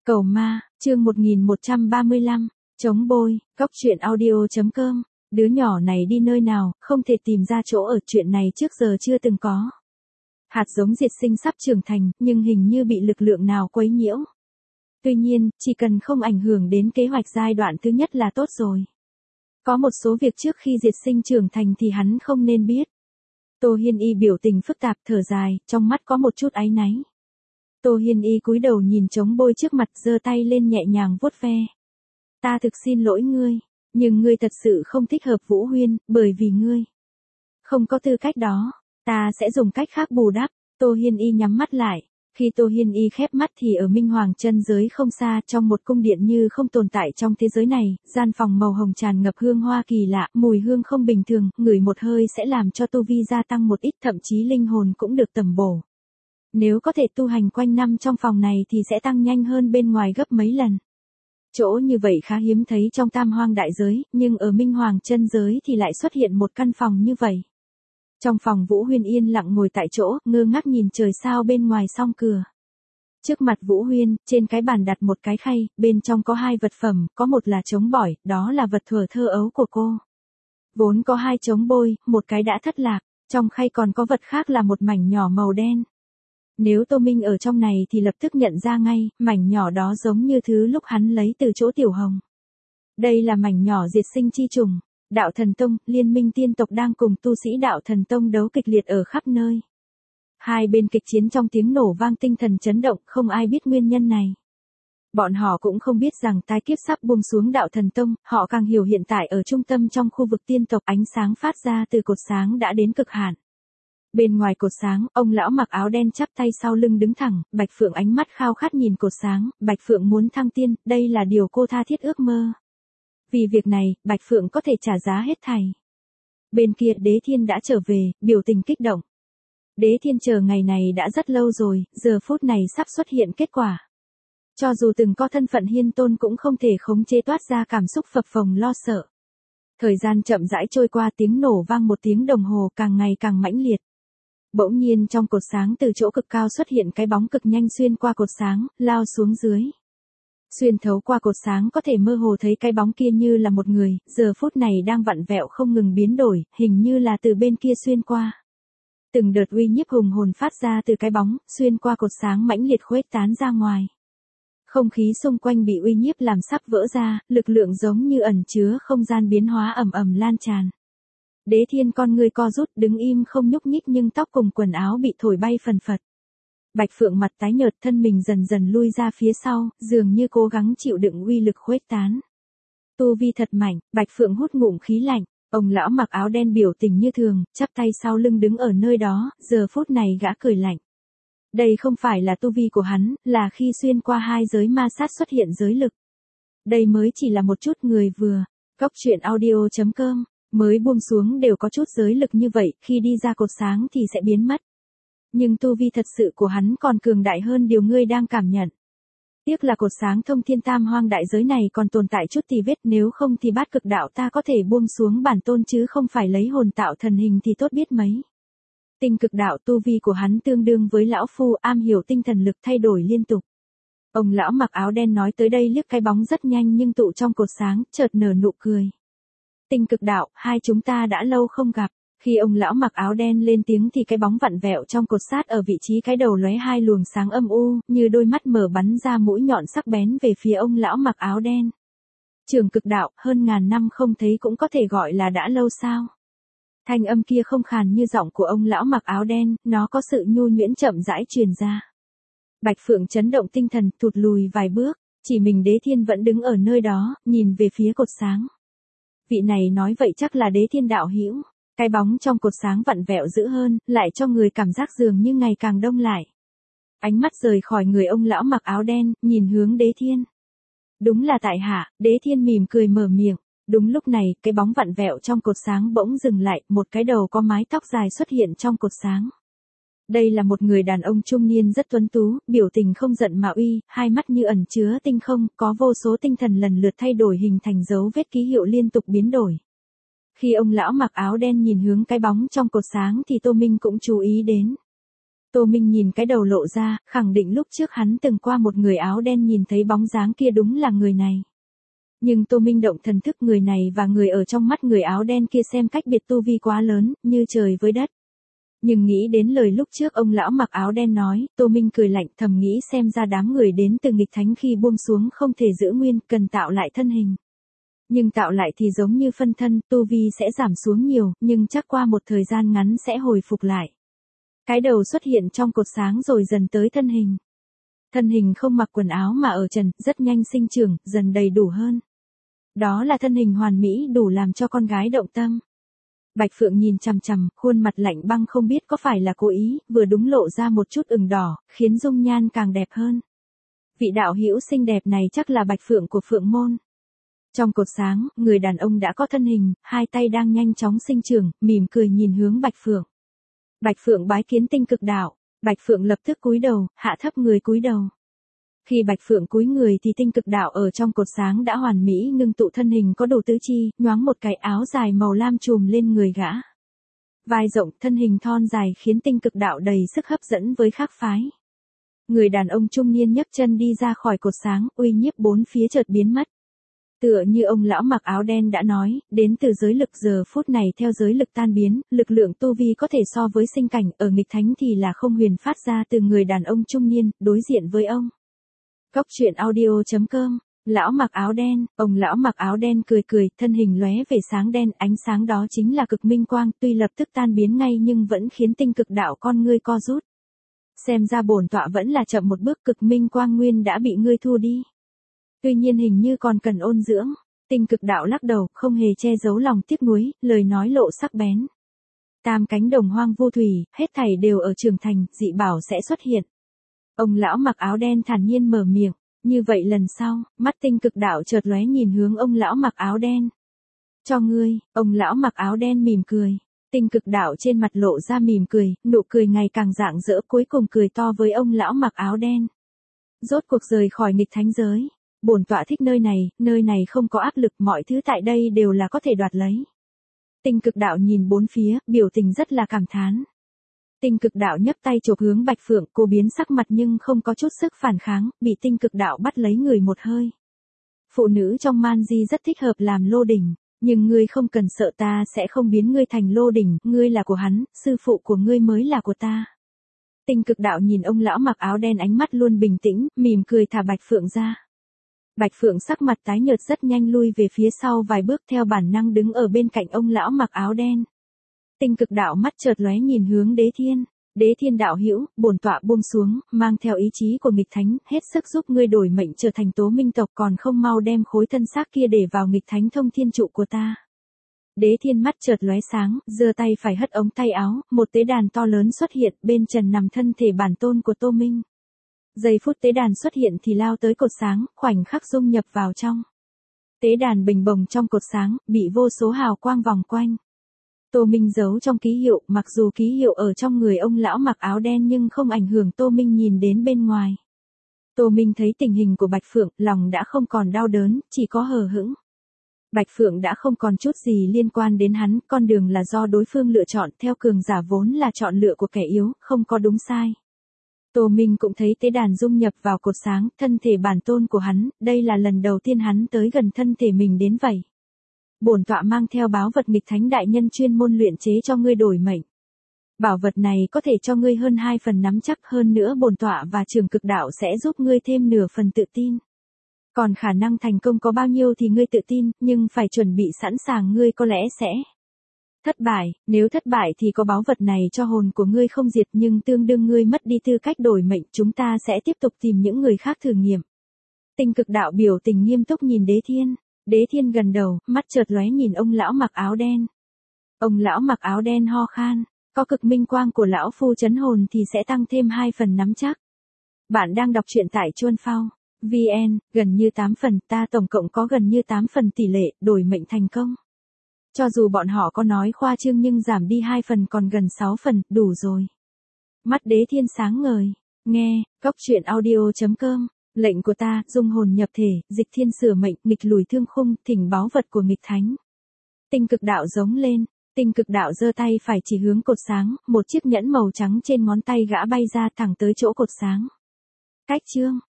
Cầu ma, chương 1135, chống bôi, góc chuyện audio.com, đứa nhỏ này đi nơi nào, không thể tìm ra chỗ ở, chuyện này trước giờ chưa từng có. Hạt giống diệt sinh sắp trưởng thành, nhưng hình như bị lực lượng nào quấy nhiễu. Tuy nhiên, chỉ cần không ảnh hưởng đến kế hoạch giai đoạn thứ nhất là tốt rồi. Có một số việc trước khi diệt sinh trưởng thành thì hắn không nên biết. Tô Hiên Y biểu tình phức tạp, thở dài, trong mắt có một chút áy náy. Tô Hiên Y cúi đầu nhìn chống bôi trước mặt, giơ tay lên nhẹ nhàng vuốt ve. Ta thực xin lỗi ngươi, nhưng ngươi thật sự không thích hợp Vũ Huyên, bởi vì ngươi không có tư cách đó, ta sẽ dùng cách khác bù đắp. Tô Hiên Y nhắm mắt lại. Khi Tô Hiên Y khép mắt thì ở Minh Hoàng chân giới không xa, trong một cung điện như không tồn tại trong thế giới này, gian phòng màu hồng tràn ngập hương hoa kỳ lạ, mùi hương không bình thường, ngửi một hơi sẽ làm cho tu vi gia tăng một ít, thậm chí linh hồn cũng được tầm bổ. Nếu có thể tu hành quanh năm trong phòng này thì sẽ tăng nhanh hơn bên ngoài gấp mấy lần. Chỗ như vậy khá hiếm thấy trong Tam Hoang đại giới, nhưng ở Minh Hoàng chân giới thì lại xuất hiện một căn phòng như vậy. Trong phòng Vũ Huyên yên lặng ngồi tại chỗ, ngơ ngác nhìn trời sao bên ngoài song cửa. Trước mặt Vũ Huyên, trên cái bàn đặt một cái khay, bên trong có hai vật phẩm, có một là trống bỏi, đó là vật thuở thơ ấu của cô. Vốn có hai trống bôi, một cái đã thất lạc, trong khay còn có vật khác là một mảnh nhỏ màu đen. Nếu Tô Minh ở trong này thì lập tức nhận ra ngay, mảnh nhỏ đó giống như thứ lúc hắn lấy từ chỗ Tiểu Hồng. Đây là mảnh nhỏ diệt sinh chi trùng. Đạo Thần Tông, liên minh tiên tộc đang cùng tu sĩ Đạo Thần Tông đấu kịch liệt ở khắp nơi. Hai bên kịch chiến trong tiếng nổ vang, tinh thần chấn động, không ai biết nguyên nhân này. Bọn họ cũng không biết rằng tai kiếp sắp buông xuống Đạo Thần Tông, họ càng hiểu hiện tại ở trung tâm trong khu vực tiên tộc, ánh sáng phát ra từ cột sáng đã đến cực hạn. Bên ngoài cột sáng, ông lão mặc áo đen chắp tay sau lưng đứng thẳng, Bạch Phượng ánh mắt khao khát nhìn cột sáng, Bạch Phượng muốn thăng tiên, đây là điều cô tha thiết ước mơ. Vì việc này, Bạch Phượng có thể trả giá hết thảy. Bên kia Đế Thiên đã trở về, biểu tình kích động. Đế Thiên chờ ngày này đã rất lâu rồi, giờ phút này sắp xuất hiện kết quả. Cho dù từng có thân phận hiên tôn cũng không thể khống chế toát ra cảm xúc phập phồng lo sợ. Thời gian chậm rãi trôi qua, tiếng nổ vang một tiếng đồng hồ, càng ngày càng mãnh liệt. Bỗng nhiên trong cột sáng từ chỗ cực cao xuất hiện cái bóng cực nhanh xuyên qua cột sáng, lao xuống dưới. Xuyên thấu qua cột sáng có thể mơ hồ thấy cái bóng kia như là một người, giờ phút này đang vặn vẹo không ngừng biến đổi, hình như là từ bên kia xuyên qua. Từng đợt uy nhiếp hùng hồn phát ra từ cái bóng, xuyên qua cột sáng mãnh liệt khuếch tán ra ngoài. Không khí xung quanh bị uy nhiếp làm sắp vỡ ra, lực lượng giống như ẩn chứa không gian biến hóa ầm ầm lan tràn. Đế Thiên con ngươi co rút, đứng im không nhúc nhích, nhưng tóc cùng quần áo bị thổi bay phần phật. Bạch Phượng mặt tái nhợt, thân mình dần dần lui ra phía sau, dường như cố gắng chịu đựng uy lực khuếch tán. Tu vi thật mạnh, Bạch Phượng hút ngụm khí lạnh, ông lão mặc áo đen biểu tình như thường, chắp tay sau lưng đứng ở nơi đó, giờ phút này gã cười lạnh. Đây không phải là tu vi của hắn, là khi xuyên qua hai giới ma sát xuất hiện giới lực. Đây mới chỉ là một chút, người vừa, góc chuyện audio.com, mới buông xuống đều có chút giới lực như vậy, khi đi ra cột sáng thì sẽ biến mất. Nhưng tu vi thật sự của hắn còn cường đại hơn điều ngươi đang cảm nhận. Tiếc là cột sáng thông thiên Tam Hoang đại giới này còn tồn tại chút tì vết, nếu không thì Bát Cực đạo ta có thể buông xuống bản tôn chứ không phải lấy hồn tạo thần hình thì tốt biết mấy. Tinh Cực đạo tu vi của hắn tương đương với lão phu, am hiểu tinh thần lực thay đổi liên tục. Ông lão mặc áo đen nói tới đây liếc cái bóng rất nhanh nhưng tụ trong cột sáng, chợt nở nụ cười. Tinh Cực đạo, hai chúng ta đã lâu không gặp. Khi ông lão mặc áo đen lên tiếng thì cái bóng vặn vẹo trong cột sát ở vị trí cái đầu lóe hai luồng sáng âm u, như đôi mắt mở bắn ra mũi nhọn sắc bén về phía ông lão mặc áo đen. Trường Cực đạo, hơn ngàn năm không thấy cũng có thể gọi là đã lâu sao? Thanh âm kia không khàn như giọng của ông lão mặc áo đen, nó có sự nhu nhuyễn chậm rãi truyền ra. Bạch Phượng chấn động tinh thần, thụt lùi vài bước, chỉ mình Đế Thiên vẫn đứng ở nơi đó, nhìn về phía cột sáng. Vị này nói vậy chắc là Đế Thiên đạo hữu. Cái bóng trong cột sáng vặn vẹo dữ hơn, lại cho người cảm giác dường như ngày càng đông lại. Ánh mắt rời khỏi người ông lão mặc áo đen, nhìn hướng Đế Thiên. Đúng là tại hạ, Đế Thiên mỉm cười mở miệng. Đúng lúc này, cái bóng vặn vẹo trong cột sáng bỗng dừng lại, một cái đầu có mái tóc dài xuất hiện trong cột sáng. Đây là một người đàn ông trung niên rất tuấn tú, biểu tình không giận mà uy, hai mắt như ẩn chứa tinh không, có vô số tinh thần lần lượt thay đổi hình thành dấu vết ký hiệu liên tục biến đổi. Khi ông lão mặc áo đen nhìn hướng cái bóng trong cột sáng thì Tô Minh cũng chú ý đến. Tô Minh nhìn cái đầu lộ ra, khẳng định lúc trước hắn từng qua một người áo đen nhìn thấy bóng dáng kia đúng là người này. Nhưng Tô Minh động thần thức người này và người ở trong mắt người áo đen kia xem cách biệt tu vi quá lớn, như trời với đất. Nhưng nghĩ đến lời lúc trước ông lão mặc áo đen nói, Tô Minh cười lạnh thầm nghĩ xem ra đám người đến từ nghịch thánh khi buông xuống không thể giữ nguyên, cần tạo lại thân hình. Nhưng tạo lại thì giống như phân thân, tu vi sẽ giảm xuống nhiều, nhưng chắc qua một thời gian ngắn sẽ hồi phục lại. Cái đầu xuất hiện trong cột sáng rồi dần tới thân hình. Thân hình không mặc quần áo mà ở trần, rất nhanh sinh trưởng, dần đầy đủ hơn. Đó là thân hình hoàn mỹ đủ làm cho con gái động tâm. Bạch Phượng nhìn chằm chằm, khuôn mặt lạnh băng không biết có phải là cố ý, vừa đúng lộ ra một chút ửng đỏ, khiến dung nhan càng đẹp hơn. Vị đạo hữu xinh đẹp này chắc là Bạch Phượng của Phượng môn. Trong cột sáng, người đàn ông đã có thân hình, hai tay đang nhanh chóng sinh trưởng, mỉm cười nhìn hướng Bạch Phượng. Bạch Phượng bái kiến Tinh Cực Đạo. Bạch Phượng lập tức cúi đầu, hạ thấp người cúi đầu. Khi Bạch Phượng cúi người thì Tinh Cực Đạo ở trong cột sáng đã hoàn mỹ ngưng tụ thân hình có đủ tứ chi, nhoáng một cái áo dài màu lam trùm lên người gã. Vai rộng, thân hình thon dài khiến Tinh Cực Đạo đầy sức hấp dẫn với khác phái. Người đàn ông trung niên nhấc chân đi ra khỏi cột sáng, uy nhiếp bốn phía chợt biến mất. Tựa như ông lão mặc áo đen đã nói, đến từ giới lực giờ phút này theo giới lực tan biến, lực lượng tu vi có thể so với sinh cảnh, ở nghịch thánh thì là không huyền phát ra từ người đàn ông trung niên, đối diện với ông. Cốc truyện audio.com, lão mặc áo đen, ông lão mặc áo đen cười cười, thân hình lóe về sáng đen, ánh sáng đó chính là cực minh quang, tuy lập tức tan biến ngay nhưng vẫn khiến Tinh Cực Đạo con ngươi co rút. Xem ra bổn tọa vẫn là chậm một bước, cực minh quang nguyên đã bị ngươi thu đi. Tuy nhiên hình như còn cần ôn dưỡng. Tinh Cực Đạo lắc đầu, không hề che giấu lòng tiếc nuối, lời nói lộ sắc bén. Tam cánh đồng hoang vô thủy, hết thảy đều ở trưởng thành, dị bảo sẽ xuất hiện. Ông lão mặc áo đen thản nhiên mở miệng, như vậy lần sau, mắt Tinh Cực Đạo chợt lóe nhìn hướng ông lão mặc áo đen. Cho ngươi, ông lão mặc áo đen mỉm cười. Tinh Cực Đạo trên mặt lộ ra mỉm cười, nụ cười ngày càng rạng rỡ, cuối cùng cười to với ông lão mặc áo đen. Rốt cuộc rời khỏi nghịch thánh giới. Bổn tọa thích nơi này không có áp lực, mọi thứ tại đây đều là có thể đoạt lấy. Tinh Cực Đạo nhìn bốn phía, biểu tình rất là cảm thán. Tinh Cực Đạo nhấc tay chộp hướng Bạch Phượng, cô biến sắc mặt nhưng không có chút sức phản kháng, bị Tinh Cực Đạo bắt lấy người một hơi. Phụ nữ trong man di rất thích hợp làm lô đỉnh, nhưng ngươi không cần sợ, ta sẽ không biến ngươi thành lô đỉnh, ngươi là của hắn, sư phụ của ngươi mới là của ta. Tinh Cực Đạo nhìn ông lão mặc áo đen ánh mắt luôn bình tĩnh, mỉm cười thả Bạch Phượng ra. Bạch Phượng sắc mặt tái nhợt rất nhanh lui về phía sau vài bước theo bản năng đứng ở bên cạnh ông lão mặc áo đen. Tinh Cực Đạo mắt chợt lóe nhìn hướng Đế Thiên. Đế Thiên đạo hữu, bổn tọa buông xuống, mang theo ý chí của nghịch thánh, hết sức giúp ngươi đổi mệnh trở thành Tố Minh tộc, còn không mau đem khối thân xác kia để vào nghịch thánh thông thiên trụ của ta. Đế Thiên mắt chợt lóe sáng, giơ tay phải hất ống tay áo, một tế đàn to lớn xuất hiện, bên trần nằm thân thể bản tôn của Tô Minh. Giây phút tế đàn xuất hiện thì lao tới cột sáng, khoảnh khắc dung nhập vào trong. Tế đàn bình bồng trong cột sáng, bị vô số hào quang vòng quanh. Tô Minh giấu trong ký hiệu, mặc dù ký hiệu ở trong người ông lão mặc áo đen nhưng không ảnh hưởng Tô Minh nhìn đến bên ngoài. Tô Minh thấy tình hình của Bạch Phượng, lòng đã không còn đau đớn, chỉ có hờ hững. Bạch Phượng đã không còn chút gì liên quan đến hắn, con đường là do đối phương lựa chọn, theo cường giả vốn là chọn lựa của kẻ yếu, không có đúng sai. Tô Minh cũng thấy tế đàn dung nhập vào cột sáng, thân thể bản tôn của hắn, đây là lần đầu tiên hắn tới gần thân thể mình đến vậy. Bổn tọa mang theo báu vật nghịch thánh đại nhân chuyên môn luyện chế cho ngươi đổi mệnh. Bảo vật này có thể cho ngươi hơn 2 phần nắm chắc, hơn nữa bổn tọa và Trường Cực Đạo sẽ giúp ngươi thêm nửa phần tự tin. Còn khả năng thành công có bao nhiêu thì ngươi tự tin, nhưng phải chuẩn bị sẵn sàng ngươi có lẽ sẽ thất bại, nếu thất bại thì có báu vật này cho hồn của ngươi không diệt nhưng tương đương ngươi mất đi tư cách đổi mệnh, chúng ta sẽ tiếp tục tìm những người khác thử nghiệm. Tinh Cực Đạo biểu tình nghiêm túc nhìn Đế Thiên. Đế Thiên gần đầu, mắt chợt lóe nhìn ông lão mặc áo đen. Ông lão mặc áo đen ho khan, có cực minh quang của lão phu trấn hồn thì sẽ tăng thêm 2 phần nắm chắc. Bạn đang đọc truyện tại Chuan Phao VN, gần như 8 phần, ta tổng cộng có gần như 8 phần tỷ lệ đổi mệnh thành công. Cho dù bọn họ có nói khoa trương nhưng giảm đi 2 phần còn gần 6 phần, đủ rồi. Mắt Đế Thiên sáng ngời, nghe, cốc truyện audio.com. Lệnh của ta, dung hồn nhập thể, dịch thiên sửa mệnh, nghịch lùi thương khung, thỉnh báu vật của nghịch thánh. Tinh Cực Đạo giống lên, Tinh cực đạo giơ tay phải chỉ hướng cột sáng, một chiếc nhẫn màu trắng trên ngón tay gã bay ra thẳng tới chỗ cột sáng. Cách chương